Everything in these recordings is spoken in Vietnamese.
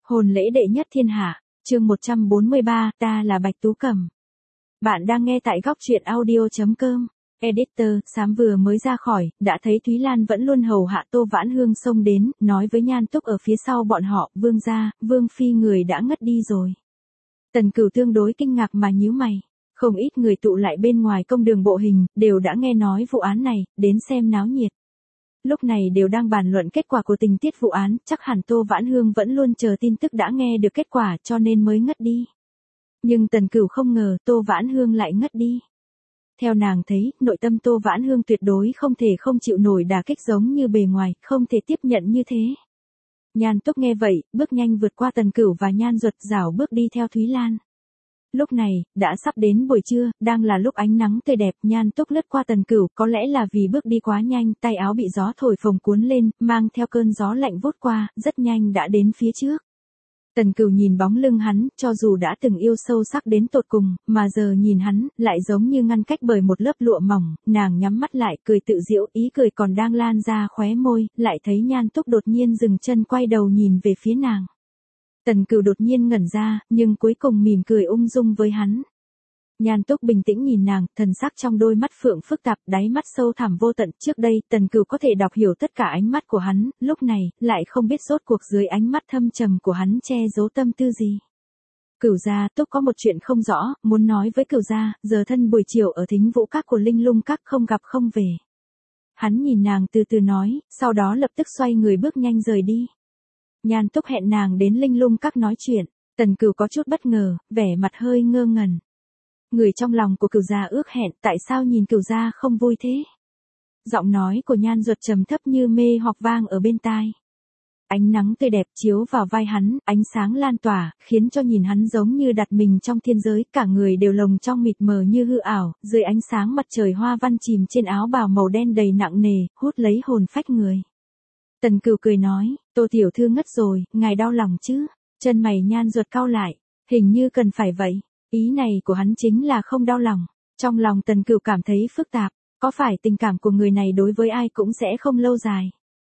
Hôn lễ đệ nhất thiên hạ, chương 143, ta là Bạch Tú Cẩm. Bạn đang nghe tại góc truyện audio.com. Editor, Sám vừa mới ra khỏi, đã thấy Thúy Lan vẫn luôn hầu hạ Tô Vãn Hương xông đến, nói với Nhan Túc ở phía sau bọn họ, Vương gia, Vương phi người đã ngất đi rồi. Tần Cửu tương đối kinh ngạc mà nhíu mày. Không ít người tụ lại bên ngoài công đường Bộ Hình, đều đã nghe nói vụ án này, đến xem náo nhiệt. Lúc này đều đang bàn luận kết quả của tình tiết vụ án, chắc hẳn Tô Vãn Hương vẫn luôn chờ tin tức đã nghe được kết quả cho nên mới ngất đi. Nhưng Tần Cửu không ngờ Tô Vãn Hương lại ngất đi. Theo nàng thấy, nội tâm Tô Vãn Hương tuyệt đối không thể không chịu nổi đả kích giống như bề ngoài, không thể tiếp nhận như thế. Nhan Túc nghe vậy, bước nhanh vượt qua Tần Cửu và Nhan Duật rảo bước đi theo Thúy Lan. Lúc này, đã sắp đến buổi trưa, đang là lúc ánh nắng tươi đẹp, Nhan Túc lướt qua Tần Cửu, có lẽ là vì bước đi quá nhanh, tay áo bị gió thổi phồng cuốn lên, mang theo cơn gió lạnh vút qua, rất nhanh đã đến phía trước. Tần Cửu nhìn bóng lưng hắn, cho dù đã từng yêu sâu sắc đến tột cùng, mà giờ nhìn hắn, lại giống như ngăn cách bởi một lớp lụa mỏng, nàng nhắm mắt lại, cười tự giễu, ý cười còn đang lan ra khóe môi, lại thấy Nhan Túc đột nhiên dừng chân quay đầu nhìn về phía nàng. Tần Cửu đột nhiên ngẩn ra, nhưng cuối cùng mỉm cười ung dung với hắn. Nhan Túc bình tĩnh nhìn nàng, thần sắc trong đôi mắt phượng phức tạp, đáy mắt sâu thẳm vô tận. Trước đây, Tần Cửu có thể đọc hiểu tất cả ánh mắt của hắn, lúc này, lại không biết rốt cuộc dưới ánh mắt thâm trầm của hắn che giấu tâm tư gì. Cửu gia, Túc có một chuyện không rõ, muốn nói với Cửu gia, giờ thân buổi chiều ở Thính Vũ Các của Linh Lung Các không gặp không về. Hắn nhìn nàng từ từ nói, sau đó lập tức xoay người bước nhanh rời đi. Nhan Túc hẹn nàng đến Linh Lung Các nói chuyện, Tần Cửu có chút bất ngờ, vẻ mặt hơi ngơ ngẩn. Người trong lòng của Cửu gia ước hẹn, tại sao nhìn Cửu gia không vui thế? Giọng nói của Nhan Duật trầm thấp như mê hoặc vang ở bên tai. Ánh nắng tươi đẹp chiếu vào vai hắn, ánh sáng lan tỏa, khiến cho nhìn hắn giống như đặt mình trong thiên giới, cả người đều lồng trong mịt mờ như hư ảo, dưới ánh sáng mặt trời hoa văn chìm trên áo bào màu đen đầy nặng nề, hút lấy hồn phách người. Tần Cửu cười nói, Tô tiểu thư ngất rồi, ngài đau lòng chứ? Chân mày Nhan Duật cau lại, hình như cần phải vậy. Ý này của hắn chính là không đau lòng. Trong lòng Tần Cửu cảm thấy phức tạp, có phải tình cảm của người này đối với ai cũng sẽ không lâu dài.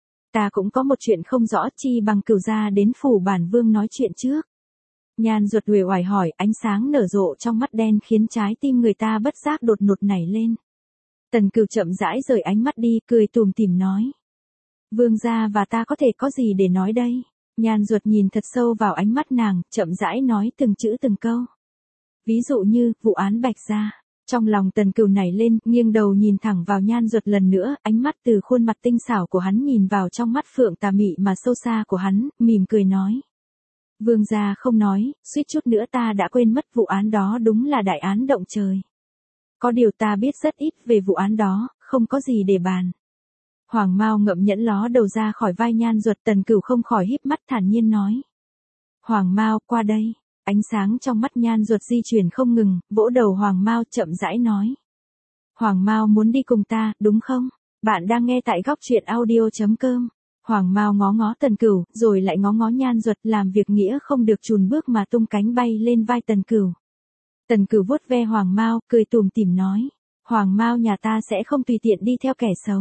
Ta cũng có một chuyện không rõ, chi bằng Cửu gia đến phủ bản vương nói chuyện trước. Nhan Duật uể oải hỏi, ánh sáng nở rộ trong mắt đen khiến trái tim người ta bất giác đột ngột nảy lên. Tần Cửu chậm rãi rời ánh mắt đi, cười tủm tỉm nói. Vương gia và ta có thể có gì để nói đây? Nhan Duật nhìn thật sâu vào ánh mắt nàng, chậm rãi nói từng chữ từng câu. Ví dụ như, vụ án Bạch gia. Trong lòng Tần Cửu nảy lên, nghiêng đầu nhìn thẳng vào Nhan Duật lần nữa, ánh mắt từ khuôn mặt tinh xảo của hắn nhìn vào trong mắt phượng tà mị mà sâu xa của hắn, mỉm cười nói. Vương gia không nói, suýt chút nữa ta đã quên mất vụ án đó đúng là đại án động trời. Có điều ta biết rất ít về vụ án đó, không có gì để bàn. Hoàng Mao ngậm nhẫn ló đầu ra khỏi vai Nhan Duật, Tần Cửu không khỏi híp mắt thản nhiên nói. Hoàng Mao, qua đây. Ánh sáng trong mắt Nhan Duật di chuyển không ngừng, vỗ đầu Hoàng Mao chậm rãi nói. Hoàng Mao muốn đi cùng ta, đúng không? Bạn đang nghe tại góc truyện audio.com. Hoàng Mao ngó ngó Tần Cửu, rồi lại ngó ngó Nhan Duật, làm việc nghĩa không được chùn bước mà tung cánh bay lên vai Tần Cửu. Tần Cửu vuốt ve Hoàng Mao, cười tủm tỉm nói. Hoàng Mao nhà ta sẽ không tùy tiện đi theo kẻ xấu.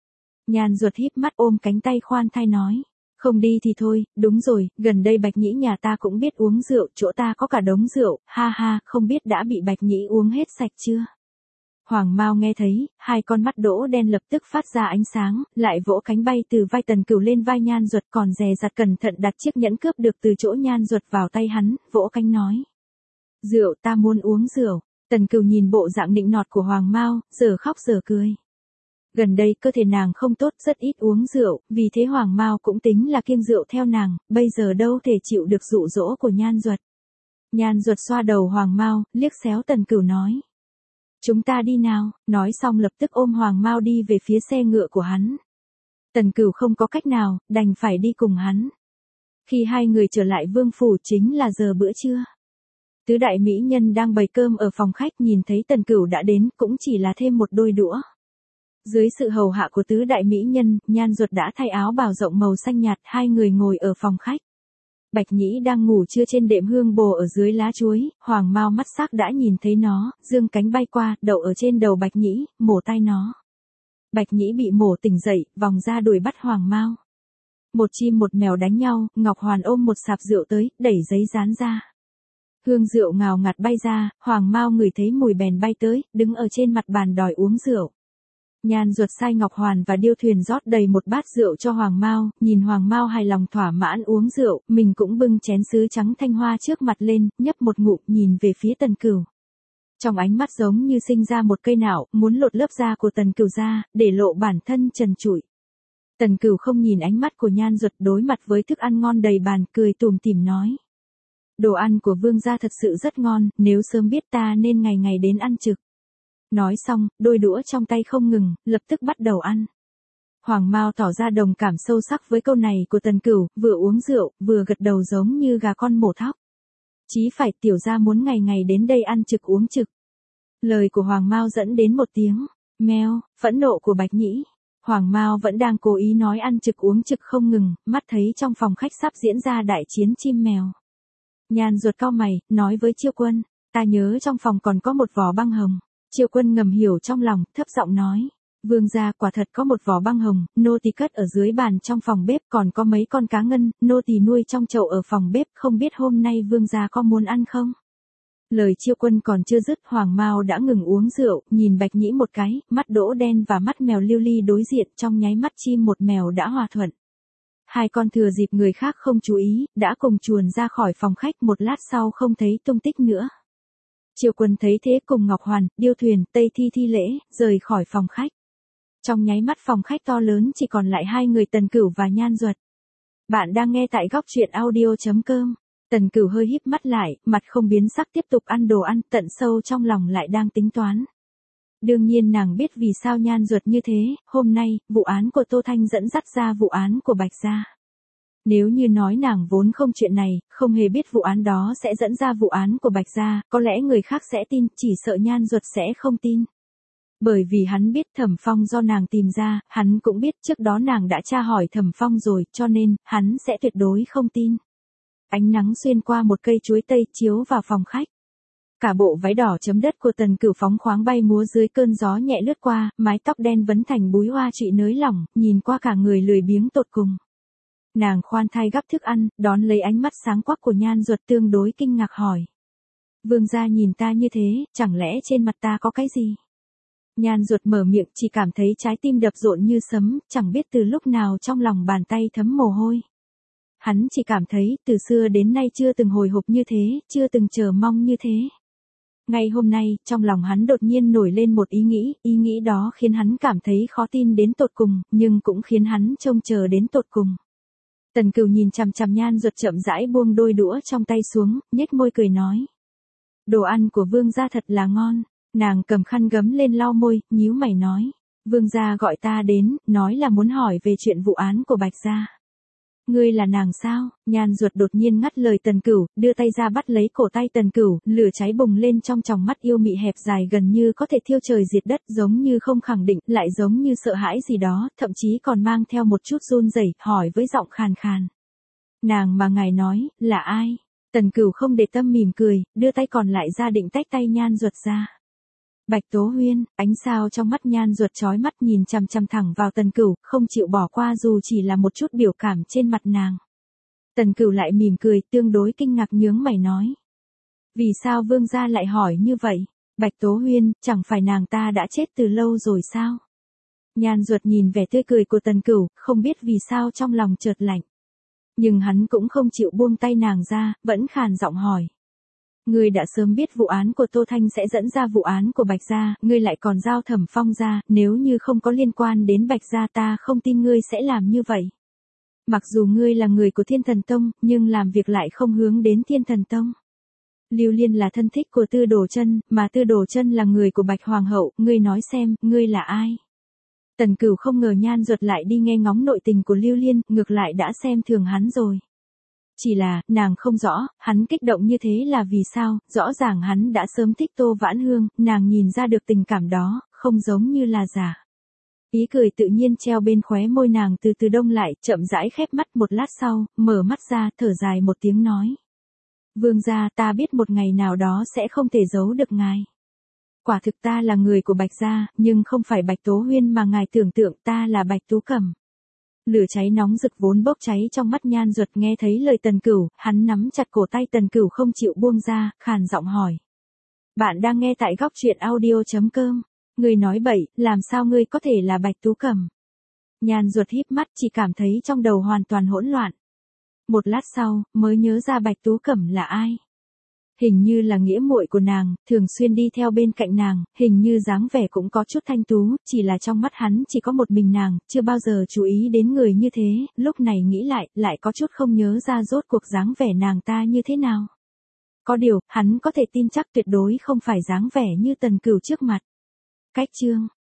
Nhan Duật híp mắt ôm cánh tay khoan thai nói. Không đi thì thôi, đúng rồi, gần đây Bạch Nhĩ nhà ta cũng biết uống rượu, chỗ ta có cả đống rượu, ha ha, không biết đã bị Bạch Nhĩ uống hết sạch chưa? Hoàng Mao nghe thấy, hai con mắt đỗ đen lập tức phát ra ánh sáng, lại vỗ cánh bay từ vai Tần Cửu lên vai Nhan Duật, còn dè dặt cẩn thận đặt chiếc nhẫn cướp được từ chỗ Nhan Duật vào tay hắn, vỗ cánh nói. Rượu, ta muốn uống rượu. Tần Cửu nhìn bộ dạng nịnh nọt của Hoàng Mao, giờ khóc giờ cười. Gần đây cơ thể nàng không tốt, rất ít uống rượu, vì thế Hoàng Mao cũng tính là kiêng rượu theo nàng, bây giờ đâu thể chịu được dụ dỗ của Nhan Duật. Nhan Duật xoa đầu Hoàng Mao, liếc xéo Tần Cửu nói. Chúng ta đi nào, nói xong lập tức ôm Hoàng Mao đi về phía xe ngựa của hắn. Tần Cửu không có cách nào, đành phải đi cùng hắn. Khi hai người trở lại vương phủ chính là giờ bữa trưa. Tứ đại mỹ nhân đang bày cơm ở phòng khách nhìn thấy Tần Cửu đã đến, cũng chỉ là thêm một đôi đũa. Dưới sự hầu hạ của tứ đại mỹ nhân, Nhan Duật đã thay áo bào rộng màu xanh nhạt, hai người ngồi ở phòng khách. Bạch Nhĩ đang ngủ trưa trên đệm hương bồ ở dưới lá chuối, Hoàng Mao mắt sắc đã nhìn thấy nó, dương cánh bay qua, đậu ở trên đầu Bạch Nhĩ, mổ tay nó. Bạch Nhĩ bị mổ tỉnh dậy, vòng ra đuổi bắt Hoàng Mao. Một chim một mèo đánh nhau, Ngọc Hoàn ôm một sạp rượu tới, đẩy giấy dán ra. Hương rượu ngào ngạt bay ra, Hoàng Mao ngửi thấy mùi bèn bay tới, đứng ở trên mặt bàn đòi uống rượu. Nhan Duật sai Ngọc Hoàn và Điêu Thuyền rót đầy một bát rượu cho Hoàng Mao, nhìn Hoàng Mao hài lòng thỏa mãn uống rượu, mình cũng bưng chén sứ trắng thanh hoa trước mặt lên, nhấp một ngụm nhìn về phía Tần Cửu. Trong ánh mắt giống như sinh ra một cây nạo, muốn lột lớp da của Tần Cửu ra, để lộ bản thân trần trụi. Tần Cửu không nhìn ánh mắt của Nhan Duật, đối mặt với thức ăn ngon đầy bàn, cười tủm tỉm nói. Đồ ăn của vương gia thật sự rất ngon, nếu sớm biết ta nên ngày ngày đến ăn trực. Nói xong, đôi đũa trong tay không ngừng, lập tức bắt đầu ăn. Hoàng Mao tỏ ra đồng cảm sâu sắc với câu này của Tần Cửu, vừa uống rượu, vừa gật đầu giống như gà con mổ thóc. Chí phải, tiểu gia muốn ngày ngày đến đây ăn trực uống trực. Lời của Hoàng Mao dẫn đến một tiếng meo, phẫn nộ của Bạch Nhĩ. Hoàng Mao vẫn đang cố ý nói ăn trực uống trực không ngừng, mắt thấy trong phòng khách sắp diễn ra đại chiến chim mèo. Nhan Duật cau mày, nói với Chiêu Quân, ta nhớ trong phòng còn có một vỏ băng hồng. Chiêu Quân ngầm hiểu trong lòng, thấp giọng nói, vương gia quả thật có một vỏ băng hồng, nô tỳ cất ở dưới bàn trong phòng bếp, còn có mấy con cá ngân, nô tỳ nuôi trong chậu ở phòng bếp, không biết hôm nay vương gia có muốn ăn không? Lời Chiêu Quân còn chưa dứt, Hoàng Mao đã ngừng uống rượu, nhìn Bạch Nhĩ một cái, mắt đỗ đen và mắt mèo lưu ly đối diện, trong nháy mắt chim một mèo đã hòa thuận. Hai con thừa dịp người khác không chú ý, đã cùng chuồn ra khỏi phòng khách, một lát sau không thấy tung tích nữa. Chiêu Quân thấy thế cùng Ngọc Hoàn, Điêu Thuyền, Tây Thi thi lễ, rời khỏi phòng khách. Trong nháy mắt phòng khách to lớn chỉ còn lại hai người Tần Cửu và Nhan Duật. Bạn đang nghe tại góc truyện audio.com. Tần Cửu hơi híp mắt lại, mặt không biến sắc tiếp tục ăn đồ ăn, tận sâu trong lòng lại đang tính toán. Đương nhiên nàng biết vì sao Nhan Duật như thế, hôm nay, vụ án của Tô Thanh dẫn dắt ra vụ án của Bạch Gia. Nếu như nói nàng vốn không chuyện này, không hề biết vụ án đó sẽ dẫn ra vụ án của Bạch Gia, có lẽ người khác sẽ tin, chỉ sợ Nhan Duật sẽ không tin. Bởi vì hắn biết Thẩm Phong do nàng tìm ra, hắn cũng biết trước đó nàng đã tra hỏi Thẩm Phong rồi, cho nên, hắn sẽ tuyệt đối không tin. Ánh nắng xuyên qua một cây chuối tây chiếu vào phòng khách. Cả bộ váy đỏ chấm đất của Tần Cửu phóng khoáng bay múa dưới cơn gió nhẹ lướt qua, mái tóc đen vấn thành búi hoa trụy nới lỏng, nhìn qua cả người lười biếng tột cùng. Nàng khoan thai gắp thức ăn, đón lấy ánh mắt sáng quắc của Nhan Duật tương đối kinh ngạc hỏi. Vương gia nhìn ta như thế, chẳng lẽ trên mặt ta có cái gì? Nhan Duật mở miệng, chỉ cảm thấy trái tim đập rộn như sấm, chẳng biết từ lúc nào trong lòng bàn tay thấm mồ hôi. Hắn chỉ cảm thấy, từ xưa đến nay chưa từng hồi hộp như thế, chưa từng chờ mong như thế. Ngay hôm nay, trong lòng hắn đột nhiên nổi lên một ý nghĩ đó khiến hắn cảm thấy khó tin đến tột cùng, nhưng cũng khiến hắn trông chờ đến tột cùng. Tần Cửu nhìn chằm chằm Nhan Duật chậm rãi buông đôi đũa trong tay xuống, nhếch môi cười nói. Đồ ăn của vương gia thật là ngon. Nàng cầm khăn gấm lên lau môi, nhíu mày nói. Vương gia gọi ta đến, nói là muốn hỏi về chuyện vụ án của Bạch Gia. Ngươi là nàng sao? Nhan Duật đột nhiên ngắt lời Tần Cửu, đưa tay ra bắt lấy cổ tay Tần Cửu, lửa cháy bùng lên trong tròng mắt yêu mị hẹp dài gần như có thể thiêu trời diệt đất, giống như không khẳng định, lại giống như sợ hãi gì đó, thậm chí còn mang theo một chút run rẩy, hỏi với giọng khàn khàn. Nàng mà ngài nói, là ai? Tần Cửu không để tâm mỉm cười, đưa tay còn lại ra định tách tay Nhan Duật ra. Bạch Tố Huyên, ánh sao trong mắt Nhan Duật chói mắt nhìn chằm chằm thẳng vào Tần Cửu, không chịu bỏ qua dù chỉ là một chút biểu cảm trên mặt nàng. Tần Cửu lại mỉm cười, tương đối kinh ngạc nhướng mày nói. Vì sao vương gia lại hỏi như vậy? Bạch Tố Huyên, chẳng phải nàng ta đã chết từ lâu rồi sao? Nhan Duật nhìn vẻ tươi cười của Tần Cửu, không biết vì sao trong lòng chợt lạnh. Nhưng hắn cũng không chịu buông tay nàng ra, vẫn khàn giọng hỏi. Ngươi đã sớm biết vụ án của Tô Thanh sẽ dẫn ra vụ án của Bạch Gia, ngươi lại còn giao Thẩm Phong ra, nếu như không có liên quan đến Bạch Gia ta không tin ngươi sẽ làm như vậy. Mặc dù ngươi là người của Thiên Thần Tông, nhưng làm việc lại không hướng đến Thiên Thần Tông. Lưu Liên là thân thích của Tư Đồ Chân, mà Tư Đồ Chân là người của Bạch Hoàng hậu, ngươi nói xem, ngươi là ai? Tần Cửu không ngờ Nhan Duật lại đi nghe ngóng nội tình của Lưu Liên, ngược lại đã xem thường hắn rồi. Chỉ là, nàng không rõ, hắn kích động như thế là vì sao, rõ ràng hắn đã sớm thích Tô Vãn Hương, nàng nhìn ra được tình cảm đó, không giống như là giả. Ý cười tự nhiên treo bên khóe môi nàng từ từ đông lại, chậm rãi khép mắt một lát sau, mở mắt ra, thở dài một tiếng nói. Vương gia, ta biết một ngày nào đó sẽ không thể giấu được ngài. Quả thực ta là người của Bạch Gia, nhưng không phải Bạch Tố Huyên mà ngài tưởng tượng, ta là Bạch Tú Cẩm. Lửa cháy nóng rực vốn bốc cháy trong mắt Nhan Duật nghe thấy lời Tần Cửu, hắn nắm chặt cổ tay Tần Cửu không chịu buông ra, khàn giọng hỏi. Bạn đang nghe tại góc truyện audio.com. Ngươi nói bậy, làm sao ngươi có thể là Bạch Tú Cẩm? Nhan Duật híp mắt chỉ cảm thấy trong đầu hoàn toàn hỗn loạn. Một lát sau, mới nhớ ra Bạch Tú Cẩm là ai. Hình như là nghĩa muội của nàng, thường xuyên đi theo bên cạnh nàng, hình như dáng vẻ cũng có chút thanh tú, chỉ là trong mắt hắn chỉ có một mình nàng, chưa bao giờ chú ý đến người như thế, lúc này nghĩ lại có chút không nhớ ra rốt cuộc dáng vẻ nàng ta như thế nào. Có điều, hắn có thể tin chắc tuyệt đối không phải dáng vẻ như Tần Cửu trước mặt. Cách chương